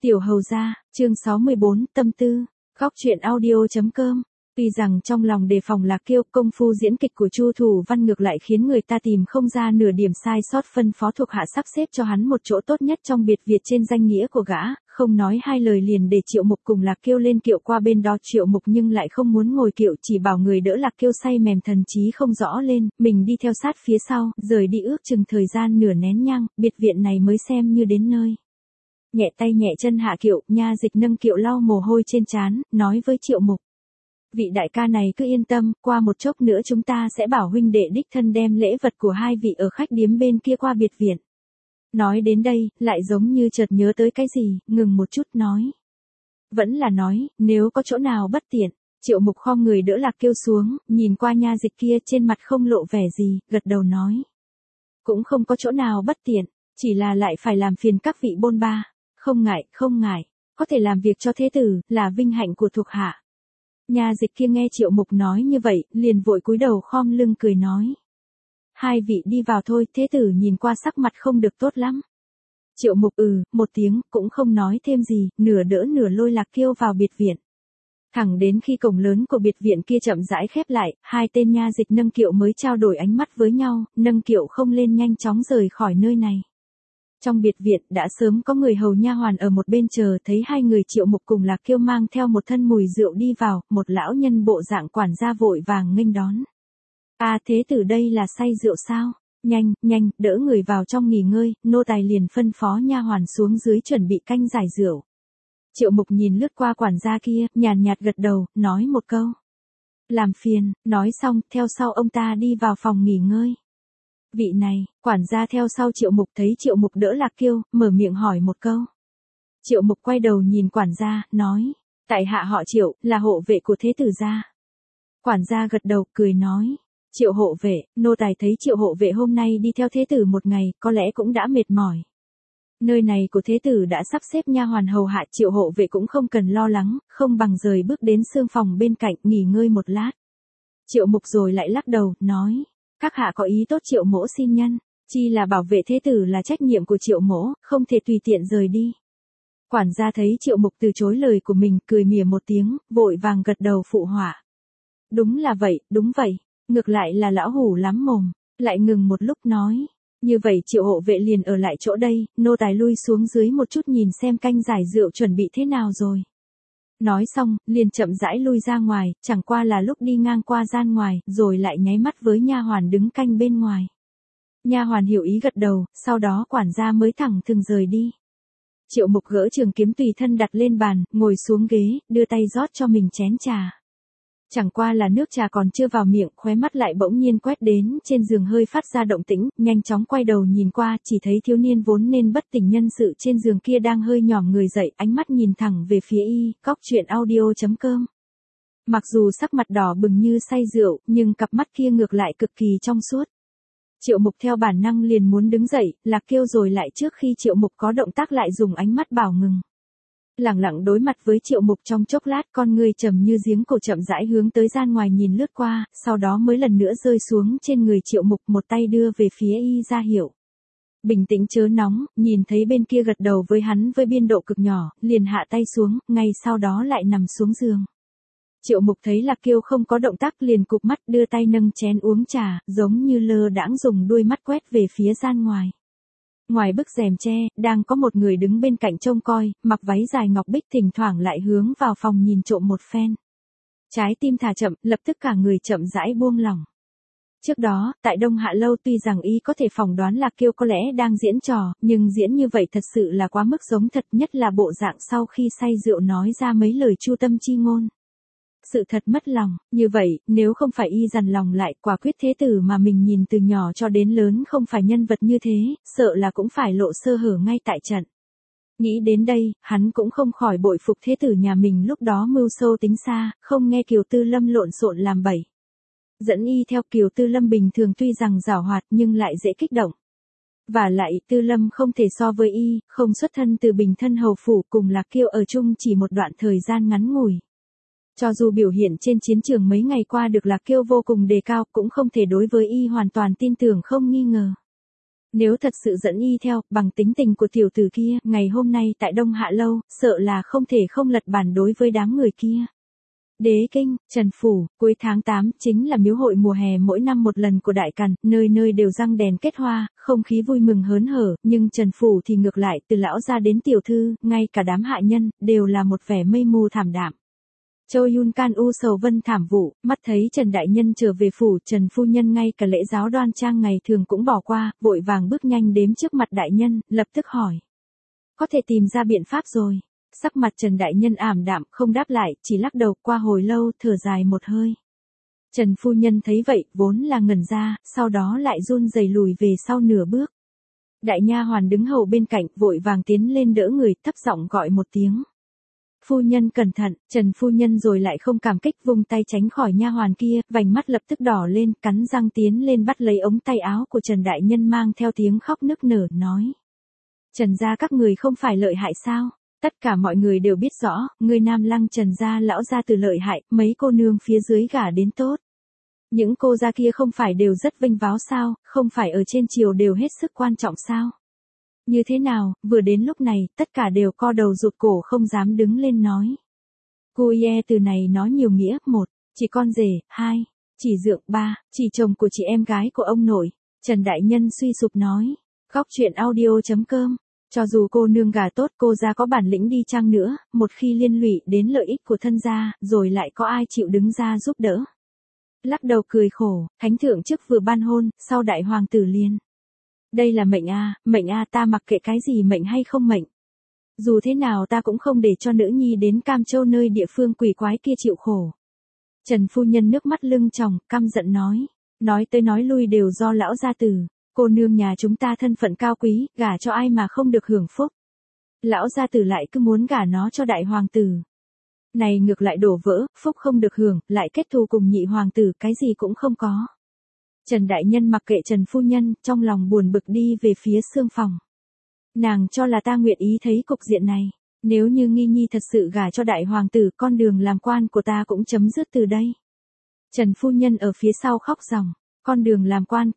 Tiểu hầu gia, chương 64, tâm tư, góc truyện audio.com. Tuy rằng trong lòng đề phòng Lạc Kiêu, công phu diễn kịch của Chu Thủ Văn ngược lại khiến người ta tìm không ra nửa điểm sai sót, phân phó thuộc hạ sắp xếp cho hắn một chỗ tốt nhất trong biệt viện trên danh nghĩa của gã, không nói hai lời liền để Triệu Mục cùng Lạc Kiêu lên kiệu qua bên đó. Triệu Mục nhưng lại không muốn ngồi kiệu, chỉ bảo người đỡ Lạc Kiêu say mềm thần trí không rõ lên, mình đi theo sát phía sau, rời đi ước chừng thời gian nửa nén nhang, biệt viện này mới xem như đến nơi. Nhẹ tay nhẹ chân hạ kiệu, nha dịch nâng kiệu lau mồ hôi trên trán, nói với Triệu Mục: vị đại ca này cứ yên tâm, qua một chốc nữa chúng ta sẽ bảo huynh đệ đích thân đem lễ vật của hai vị ở khách điếm bên kia qua biệt viện. Nói đến đây, lại giống như chợt nhớ tới cái gì, ngừng một chút nói. Vẫn là nói, nếu có chỗ nào bất tiện. Triệu Mục khom người đỡ Lạc Kiêu xuống, nhìn qua nha dịch kia trên mặt không lộ vẻ gì, gật đầu nói. Cũng không có chỗ nào bất tiện, chỉ là lại phải làm phiền các vị bôn ba. Không ngại, không ngại, có thể làm việc cho thế tử, là vinh hạnh của thuộc hạ. Nha dịch kia nghe Triệu Mục nói như vậy, liền vội cúi đầu khom lưng cười nói. Hai vị đi vào thôi, thế tử nhìn qua sắc mặt không được tốt lắm. Triệu Mục một tiếng, cũng không nói thêm gì, nửa đỡ nửa lôi Lạc Kiêu vào biệt viện. Thẳng đến khi cổng lớn của biệt viện kia chậm rãi khép lại, hai tên nha dịch nâng kiệu mới trao đổi ánh mắt với nhau, nâng kiệu không lên nhanh chóng rời khỏi nơi này. Trong biệt viện đã sớm có người hầu nha hoàn ở một bên chờ, thấy hai người Triệu Mục cùng Lạc Kiêu mang theo một thân mùi rượu đi vào, một lão nhân bộ dạng quản gia vội vàng nghênh đón. Thế tử đây là say rượu sao? Nhanh, nhanh, đỡ người vào trong nghỉ ngơi, nô tài liền phân phó nha hoàn xuống dưới chuẩn bị canh giải rượu. Triệu Mục nhìn lướt qua quản gia kia, nhàn nhạt gật đầu, nói một câu. Làm phiền, nói xong, theo sau ông ta đi vào phòng nghỉ ngơi. Vị này, quản gia theo sau Triệu Mục thấy Triệu Mục đỡ Lạc Kiêu, mở miệng hỏi một câu. Triệu Mục quay đầu nhìn quản gia, nói, tại hạ họ Triệu, là hộ vệ của thế tử gia. Quản gia gật đầu, cười nói, Triệu hộ vệ, nô tài thấy Triệu hộ vệ hôm nay đi theo thế tử một ngày, có lẽ cũng đã mệt mỏi. Nơi này của thế tử đã sắp xếp nha hoàn hầu hạ, Triệu hộ vệ cũng không cần lo lắng, không bằng rời bước đến xương phòng bên cạnh, nghỉ ngơi một lát. Triệu Mục rồi lại lắc đầu, nói. Các hạ có ý tốt Triệu mỗ xin nhân, chi là bảo vệ thế tử là trách nhiệm của Triệu mỗ, không thể tùy tiện rời đi. Quản gia thấy Triệu Mục từ chối lời của mình, cười mỉa một tiếng, vội vàng gật đầu phụ họa. Đúng là vậy, đúng vậy, ngược lại là lão hủ lắm mồm, lại ngừng một lúc nói. Như vậy Triệu hộ vệ liền ở lại chỗ đây, nô tài lui xuống dưới một chút nhìn xem canh giải rượu chuẩn bị thế nào rồi. Nói xong, liền chậm rãi lui ra ngoài, chẳng qua là lúc đi ngang qua gian ngoài, rồi lại nháy mắt với nha hoàn đứng canh bên ngoài. Nha hoàn hiểu ý gật đầu, sau đó quản gia mới thẳng thừng rời đi. Triệu Mục gỡ trường kiếm tùy thân đặt lên bàn, ngồi xuống ghế, đưa tay rót cho mình chén trà. Chẳng qua là nước trà còn chưa vào miệng, khóe mắt lại bỗng nhiên quét đến trên giường hơi phát ra động tĩnh, nhanh chóng quay đầu nhìn qua, chỉ thấy thiếu niên vốn nên bất tỉnh nhân sự trên giường kia đang hơi nhòm người dậy, ánh mắt nhìn thẳng về phía y, góc truyện audio.com. Mặc dù sắc mặt đỏ bừng như say rượu, nhưng cặp mắt kia ngược lại cực kỳ trong suốt. Triệu Mục theo bản năng liền muốn đứng dậy, Lạc Kiêu rồi lại trước khi Triệu Mục có động tác lại dùng ánh mắt bảo ngừng. Lẳng lặng đối mặt với Triệu Mục trong chốc lát, con người trầm như giếng cổ chậm rãi hướng tới gian ngoài nhìn lướt qua, sau đó mới lần nữa rơi xuống trên người Triệu Mục, một tay đưa về phía y ra hiệu. Bình tĩnh chớ nóng, nhìn thấy bên kia gật đầu với hắn với biên độ cực nhỏ, liền hạ tay xuống, ngay sau đó lại nằm xuống giường. Triệu Mục thấy Lạc Kiêu không có động tác liền cụp mắt đưa tay nâng chén uống trà, giống như lơ đãng dùng đuôi mắt quét về phía gian ngoài. Ngoài bức rèm tre, đang có một người đứng bên cạnh trông coi, mặc váy dài ngọc bích, thỉnh thoảng lại hướng vào phòng nhìn trộm một phen. Trái tim thả chậm, lập tức cả người chậm rãi buông lỏng. Trước đó, tại Đông Hạ Lâu tuy rằng y có thể phỏng đoán Lạc Kiêu có lẽ đang diễn trò, nhưng diễn như vậy thật sự là quá mức giống thật, nhất là bộ dạng sau khi say rượu nói ra mấy lời chu tâm chi ngôn. Sự thật mất lòng, như vậy, nếu không phải y dằn lòng lại, quả quyết thế tử mà mình nhìn từ nhỏ cho đến lớn không phải nhân vật như thế, sợ là cũng phải lộ sơ hở ngay tại trận. Nghĩ đến đây, hắn cũng không khỏi bội phục thế tử nhà mình lúc đó mưu sâu tính xa, không nghe Kiều Tư Lâm lộn xộn làm bậy. Dẫn y theo Kiều Tư Lâm bình thường tuy rằng giảo hoạt nhưng lại dễ kích động. Và lại, Tư Lâm không thể so với y, không xuất thân từ bình thân hầu phủ, cùng Lạc Kiêu ở chung chỉ một đoạn thời gian ngắn ngủi. Cho dù biểu hiện trên chiến trường mấy ngày qua được Lạc Kiêu vô cùng đề cao, cũng không thể đối với y hoàn toàn tin tưởng không nghi ngờ. Nếu thật sự dẫn y theo, bằng tính tình của tiểu tử kia, ngày hôm nay tại Đông Hạ Lâu, sợ là không thể không lật bản đối với đám người kia. Đế Kinh, Trần Phủ, cuối tháng 8 chính là miếu hội mùa hè mỗi năm một lần của Đại Càn, nơi nơi đều răng đèn kết hoa, không khí vui mừng hớn hở, nhưng Trần Phủ thì ngược lại, từ lão gia đến tiểu thư, ngay cả đám hạ nhân, đều là một vẻ mây mù thảm đạm. Châu Yun Can u sầu vân thảm vụ, mắt thấy Trần Đại Nhân trở về phủ, Trần Phu Nhân ngay cả lễ giáo đoan trang ngày thường cũng bỏ qua, vội vàng bước nhanh đến trước mặt Đại Nhân, lập tức hỏi. Có thể tìm ra biện pháp rồi. Sắc mặt Trần Đại Nhân ảm đạm, không đáp lại, chỉ lắc đầu, qua hồi lâu, thở dài một hơi. Trần Phu Nhân thấy vậy, vốn là ngẩn ra, sau đó lại run rẩy lùi về sau nửa bước. Đại nha hoàn đứng hầu bên cạnh, vội vàng tiến lên đỡ người, thấp giọng gọi một tiếng. Phu nhân cẩn thận, Trần Phu Nhân rồi lại không cảm kích, vung tay tránh khỏi nha hoàn kia, vành mắt lập tức đỏ lên, cắn răng tiến lên bắt lấy ống tay áo của Trần Đại Nhân mang theo tiếng khóc nức nở, nói. Trần gia các người không phải lợi hại sao? Tất cả mọi người đều biết rõ, người Nam Lăng Trần gia lão gia từ lợi hại, mấy cô nương phía dưới gả đến tốt. Những cô gia kia không phải đều rất vinh váo sao, không phải ở trên triều đều hết sức quan trọng sao? Như thế nào, vừa đến lúc này, tất cả đều co đầu rụt cổ không dám đứng lên nói. Cô ye từ này nói nhiều nghĩa, 1, chỉ con rể, 2, chỉ dượng, 3, chỉ chồng của chị em gái của ông nội. Trần Đại Nhân suy sụp nói. Góc truyện audio.com. Cho dù cô nương gà tốt, cô gia có bản lĩnh đi chăng nữa, một khi liên lụy đến lợi ích của thân gia, rồi lại có ai chịu đứng ra giúp đỡ. Lắc đầu cười khổ, thánh thượng trước vừa ban hôn, sau đại hoàng tử liền. Đây là mệnh a, ta mặc kệ cái gì mệnh hay không mệnh. Dù thế nào ta cũng không để cho nữ nhi đến Cam Châu nơi địa phương quỷ quái kia chịu khổ. Trần Phu Nhân nước mắt lưng tròng, căm giận nói tới nói lui đều do lão gia tử. Cô nương nhà chúng ta thân phận cao quý, gả cho ai mà không được hưởng phúc. Lão gia tử lại cứ muốn gả nó cho đại hoàng tử. Này ngược lại đổ vỡ, phúc không được hưởng, lại kết thù cùng nhị hoàng tử, cái gì cũng không có. Trần Đại Nhân mặc kệ Trần Phu Nhân, trong lòng buồn bực đi về phía xương phòng. Nàng cho là ta nguyện ý thấy cục diện này. Nếu như Nghi Nhi thật sự gả cho đại hoàng tử, con đường làm quan của ta cũng chấm dứt từ đây. Trần Phu Nhân ở phía sau khóc ròng. Con đường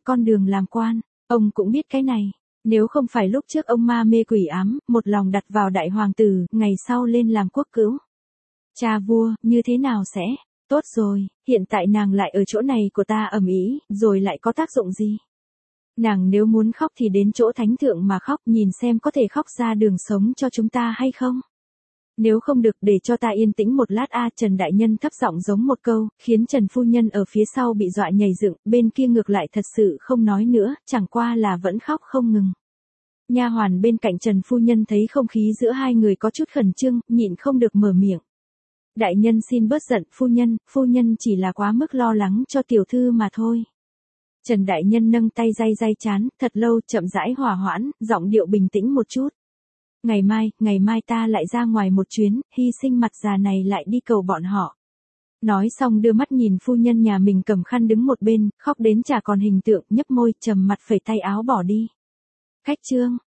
làm quan, ông cũng biết cái này. Nếu không phải lúc trước ông ma mê quỷ ám, một lòng đặt vào đại hoàng tử, ngày sau lên làm quốc cữu. Cha vua, như thế nào sẽ? Tốt rồi, hiện tại nàng lại ở chỗ này của ta ầm ĩ, rồi lại có tác dụng gì? Nàng nếu muốn khóc thì đến chỗ thánh thượng mà khóc, nhìn xem có thể khóc ra đường sống cho chúng ta hay không? Nếu không được để cho ta yên tĩnh một lát a. Trần Đại Nhân thấp giọng giống một câu, khiến Trần Phu Nhân ở phía sau bị dọa nhảy dựng, bên kia ngược lại thật sự không nói nữa, chẳng qua là vẫn khóc không ngừng. Nha hoàn bên cạnh Trần Phu Nhân thấy không khí giữa hai người có chút khẩn trương, nhịn không được mở miệng. Đại nhân xin bớt giận, phu nhân chỉ là quá mức lo lắng cho tiểu thư mà thôi. Trần Đại Nhân nâng tay day chán, thật lâu, chậm rãi hòa hoãn, giọng điệu bình tĩnh một chút. Ngày mai ta lại ra ngoài một chuyến, hy sinh mặt già này lại đi cầu bọn họ. Nói xong đưa mắt nhìn phu nhân nhà mình cầm khăn đứng một bên, khóc đến chả còn hình tượng, nhấp môi, trầm mặt phẩy tay áo bỏ đi. Khách trương,